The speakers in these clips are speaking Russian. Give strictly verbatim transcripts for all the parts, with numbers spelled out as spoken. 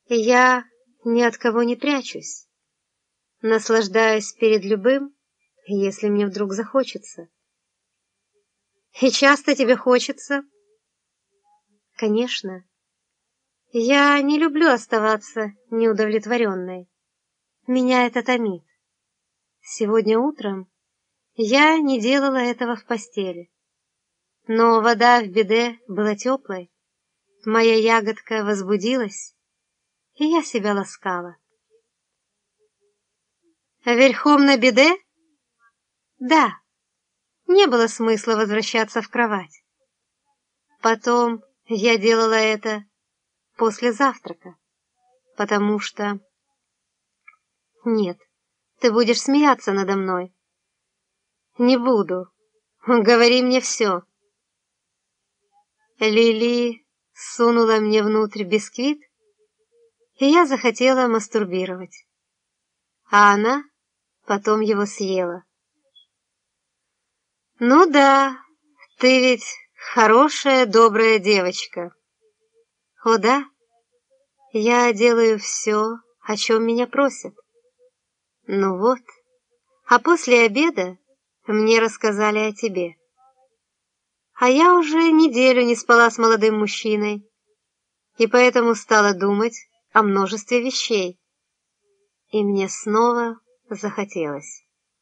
Я ни от кого не прячусь, наслаждаюсь перед любым, если мне вдруг захочется. И часто тебе хочется? Конечно. Я не люблю оставаться неудовлетворенной. Меня это томит. Сегодня утром я не делала этого в постели. Но вода в биде была теплой, моя ягодка возбудилась, и я себя ласкала. Верхом на биде? Да, не было смысла возвращаться в кровать. Потом я делала это после завтрака, потому что... Нет, ты будешь смеяться надо мной. Не буду. Говори мне все. Лили сунула мне внутрь бисквит, и я захотела мастурбировать. А она потом его съела. Ну да, ты ведь хорошая, добрая девочка. О да, я делаю все, о чем меня просят. Ну вот, а после обеда мне рассказали о тебе. А я уже неделю не спала с молодым мужчиной, и поэтому стала думать о множестве вещей. И мне снова захотелось.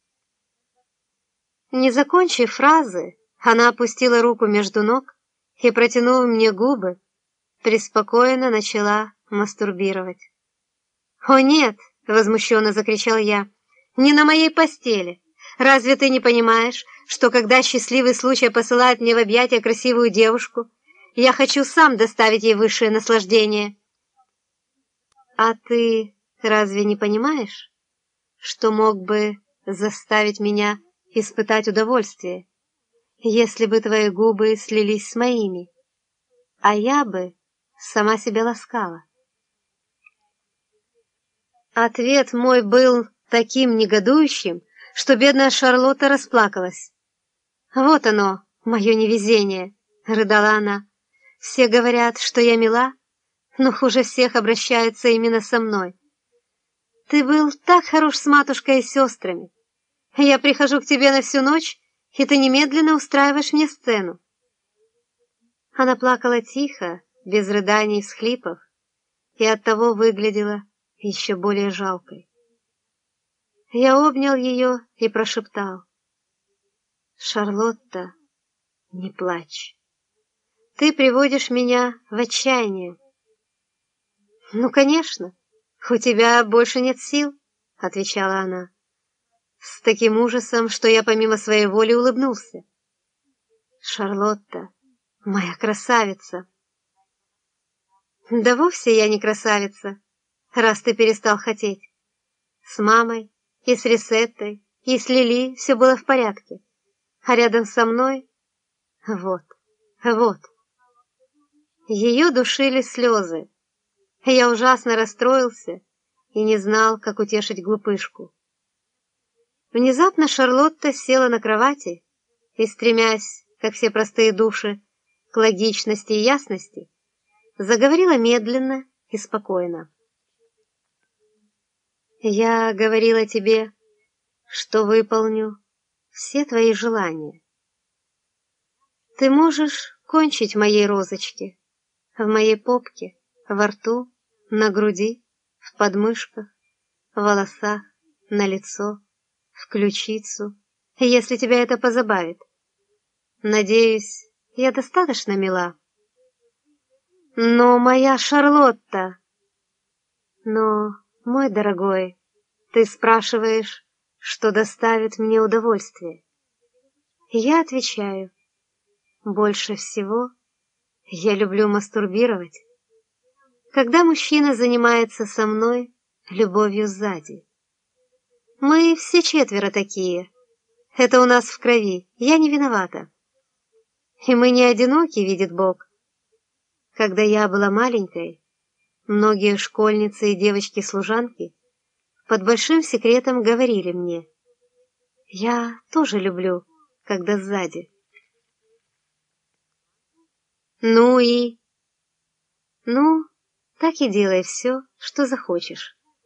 Не закончив фразы, она опустила руку между ног и, протянув мне губы, преспокойно начала мастурбировать. «О нет!» — возмущенно закричал я. «Не на моей постели! Разве ты не понимаешь, что когда счастливый случай посылает мне в объятия красивую девушку, я хочу сам доставить ей высшее наслаждение?» «А ты разве не понимаешь, что мог бы заставить меня испытать удовольствие, если бы твои губы слились с моими, а я бы сама себя ласкала?» Ответ мой был таким негодующим, что бедная Шарлотта расплакалась. «Вот оно, мое невезение», — рыдала она. «Все говорят, что я мила, но хуже всех обращаются именно со мной. Ты был так хорош с матушкой и сестрами. Я прихожу к тебе на всю ночь, и ты немедленно устраиваешь мне сцену». Она плакала тихо, без рыданий и всхлипов, и оттого выглядела еще более жалкой. Я обнял ее и прошептал: «Шарлотта, не плачь. Ты приводишь меня в отчаяние». «Ну, конечно, у тебя больше нет сил», — отвечала она, с таким ужасом, что я помимо своей воли улыбнулся. «Шарлотта, моя красавица». «Да вовсе я не красавица, раз ты перестал хотеть. С мамой и с Рисеттой и с Лили все было в порядке, а рядом со мной... Вот, вот». Ее душили слезы. Я ужасно расстроился и не знал, как утешить глупышку. Внезапно Шарлотта села на кровати и, стремясь, как все простые души, к логичности и ясности, заговорила медленно и спокойно. «Я говорила тебе, что выполню все твои желания. Ты можешь кончить моей розочке в моей попке, во рту, на груди, в подмышках, в волосах, на лицо, в ключицу, если тебя это позабавит. Надеюсь, я достаточно мила». «Но моя Шарлотта...» «Но, мой дорогой, ты спрашиваешь, что доставит мне удовольствие. Я отвечаю: больше всего я люблю мастурбировать, когда мужчина занимается со мной любовью сзади. Мы все четверо такие. Это у нас в крови, я не виновата. И мы не одиноки, видит Бог. Когда я была маленькой, многие школьницы и девочки-служанки под большим секретом говорили мне: я тоже люблю, когда сзади. Ну и... Ну, так и делай все, что захочешь.